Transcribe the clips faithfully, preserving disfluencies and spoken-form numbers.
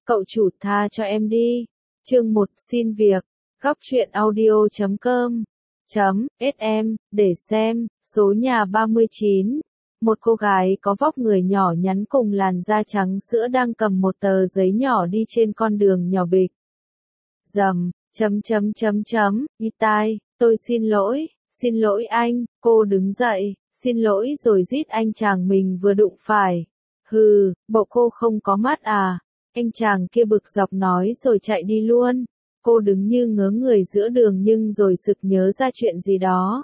Cậu chủ tha cho em đi. Chương một xin việc. Góc truyện audio chấm com chấm sm để xem. Số nhà ba mươi chín. Một cô gái có vóc người nhỏ nhắn cùng làn da trắng sữa đang cầm một tờ giấy nhỏ đi trên con đường nhỏ bịch. Rầm, chấm chấm chấm chấm, y tai, tôi xin lỗi, xin lỗi anh, cô đứng dậy, xin lỗi rồi rít anh chàng mình vừa đụng phải. Hừ, bộ cô không có mắt à? Anh chàng kia bực dọc nói rồi chạy đi luôn. Cô đứng như ngớ người giữa đường nhưng rồi sực nhớ ra chuyện gì đó.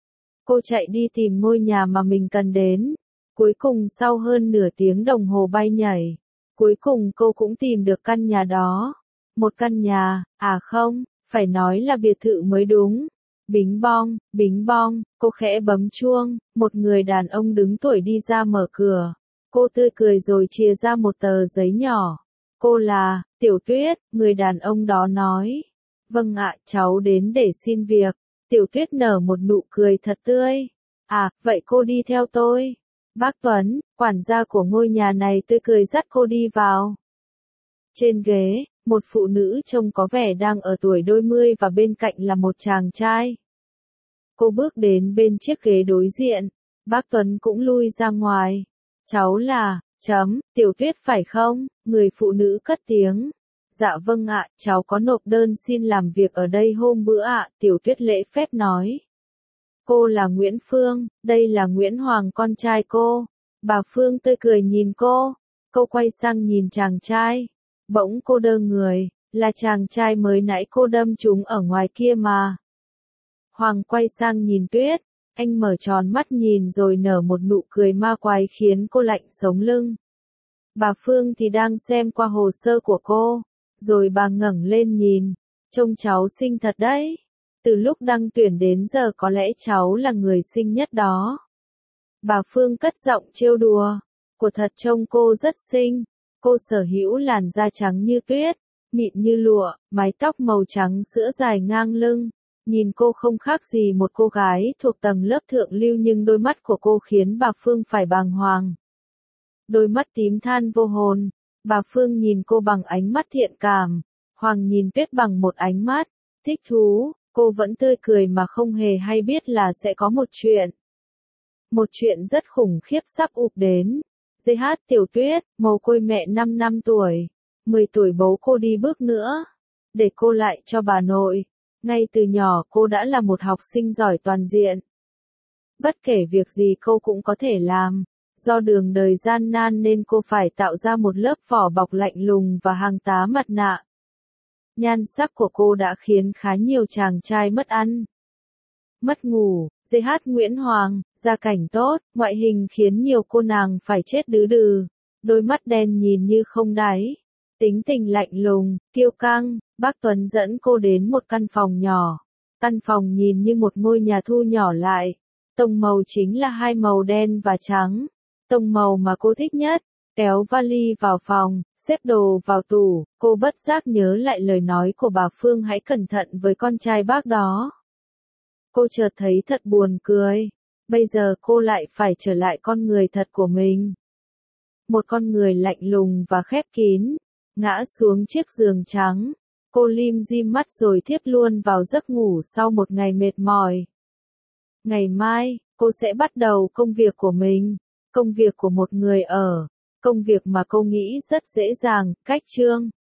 Cô chạy đi tìm ngôi nhà mà mình cần đến. Cuối cùng sau hơn nửa tiếng đồng hồ bay nhảy, cuối cùng cô cũng tìm được căn nhà đó. Một căn nhà, à không, phải nói là biệt thự mới đúng. Bính bong, bính bong, cô khẽ bấm chuông, một người đàn ông đứng tuổi đi ra mở cửa. Cô tươi cười rồi chìa ra một tờ giấy nhỏ. Cô là, Tiểu Tuyết, người đàn ông đó nói. Vâng ạ, cháu đến để xin việc. Tiểu Tuyết nở một nụ cười thật tươi. À, vậy cô đi theo tôi. Bác Tuấn, quản gia của ngôi nhà này tươi cười dắt cô đi vào. Trên ghế, một phụ nữ trông có vẻ đang ở tuổi đôi mươi và bên cạnh là một chàng trai. Cô bước đến bên chiếc ghế đối diện. Bác Tuấn cũng lui ra ngoài. Cháu là, chấm, Tiểu Tuyết phải không? Người phụ nữ cất tiếng. Dạ vâng ạ, cháu có nộp đơn xin làm việc ở đây hôm bữa ạ, Tiểu Tuyết lễ phép nói. Cô là Nguyễn Phương, đây là Nguyễn Hoàng con trai cô. Bà Phương tươi cười nhìn cô. Cô quay sang nhìn chàng trai. Bỗng cô đơ người, là chàng trai mới nãy cô đâm trúng ở ngoài kia mà. Hoàng quay sang nhìn Tuyết. Anh mở tròn mắt nhìn rồi nở một nụ cười ma quái khiến cô lạnh sống lưng. Bà Phương thì đang xem qua hồ sơ của cô. Rồi bà ngẩng lên nhìn. Trông cháu xinh thật đấy. Từ lúc đăng tuyển đến giờ có lẽ cháu là người xinh nhất đó. Bà Phương cất giọng trêu đùa. Của thật trông cô rất xinh. Cô sở hữu làn da trắng như tuyết, mịn như lụa, mái tóc màu trắng sữa dài ngang lưng. Nhìn cô không khác gì một cô gái thuộc tầng lớp thượng lưu nhưng đôi mắt của cô khiến bà Phương phải bàng hoàng. Đôi mắt tím than vô hồn. Bà Phương nhìn cô bằng ánh mắt thiện cảm. Hoàng nhìn Tuyết bằng một ánh mắt thích thú. Cô vẫn tươi cười mà không hề hay biết là sẽ có một chuyện. Một chuyện rất khủng khiếp sắp ụp đến. giê hát Tiểu Tuyết, mồ côi mẹ năm năm tuổi. mười tuổi bố cô đi bước nữa. Để cô lại cho bà nội. Ngay từ nhỏ cô đã là một học sinh giỏi toàn diện. Bất kể việc gì cô cũng có thể làm. Do đường đời gian nan nên cô phải tạo ra một lớp vỏ bọc lạnh lùng và hàng tá mặt nạ. Nhan sắc của cô đã khiến khá nhiều chàng trai mất ăn, mất ngủ. giê hát Nguyễn Hoàng, gia cảnh tốt, ngoại hình khiến nhiều cô nàng phải chết đứ đừ. Đôi mắt đen nhìn như không đáy. Tính tình lạnh lùng, kiêu căng. Bác Tuấn dẫn cô đến một căn phòng nhỏ. Căn phòng nhìn như một ngôi nhà thu nhỏ lại. Tông màu chính là hai màu đen và trắng. Tông màu mà cô thích nhất. Kéo vali vào phòng, xếp đồ vào tủ. Cô bất giác nhớ lại lời nói của bà Phương hãy cẩn thận với con trai bác đó. Cô chợt thấy thật buồn cười. Bây giờ cô lại phải trở lại con người thật của mình. Một con người lạnh lùng và khép kín. Ngã xuống chiếc giường trắng. Cô lim dim mắt rồi thiếp luôn vào giấc ngủ sau một ngày mệt mỏi. Ngày mai, cô sẽ bắt đầu công việc của mình. Công việc của một người ở. Công việc mà cô nghĩ rất dễ dàng, cách chương.